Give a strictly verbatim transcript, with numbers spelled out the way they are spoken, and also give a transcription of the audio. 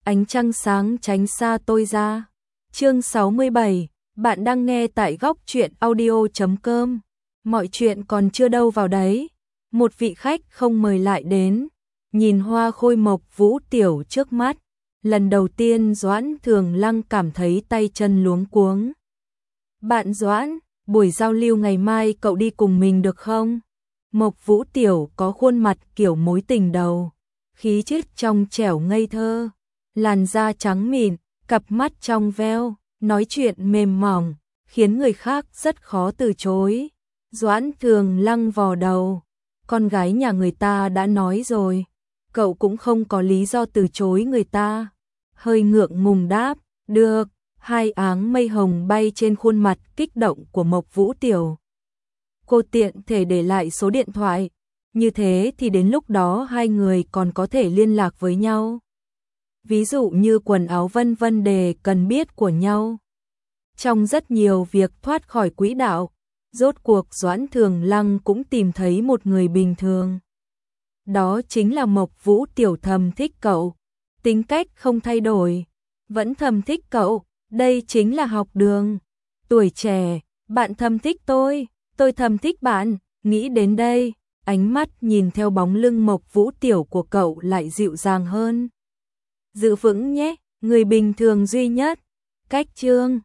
ánh trăng sáng tránh xa tôi ra. Chương sáu mươi bảy, bạn đang nghe tại góc truyện audio chấm com. Mọi chuyện còn chưa đâu vào đấy, một vị khách không mời lại đến, nhìn hoa khôi Mộc Vũ Tiểu trước mắt, lần đầu tiên Doãn Thường Lăng cảm thấy tay chân luống cuống. Bạn Doãn, buổi giao lưu ngày mai cậu đi cùng mình được không? Mộc Vũ Tiểu có khuôn mặt kiểu mối tình đầu, khí chất trong trẻo ngây thơ, làn da trắng mịn, cặp mắt trong veo, nói chuyện mềm mỏng, khiến người khác rất khó từ chối. Doãn Thường Lăng vò đầu, con gái nhà người ta đã nói rồi, cậu cũng không có lý do từ chối người ta. Hơi ngượng ngùng đáp, được. Hai áng mây hồng bay trên khuôn mặt kích động của Mộc Vũ Tiểu. Cô tiện thể để lại số điện thoại, như thế thì đến lúc đó hai người còn có thể liên lạc với nhau. Ví dụ như quần áo vân vân đề cần biết của nhau. Trong rất nhiều việc thoát khỏi quỹ đạo, rốt cuộc Doãn Thường Lăng cũng tìm thấy một người bình thường. Đó chính là Mộc Vũ Tiểu thầm thích cậu, tính cách không thay đổi, vẫn thầm thích cậu. Đây chính là học đường. Tuổi trẻ, bạn thầm thích tôi, tôi thầm thích bạn. Nghĩ đến đây, ánh mắt nhìn theo bóng lưng Mộc Vũ Tiểu của cậu lại dịu dàng hơn. Giữ vững nhé, người bình thường duy nhất. Cách chương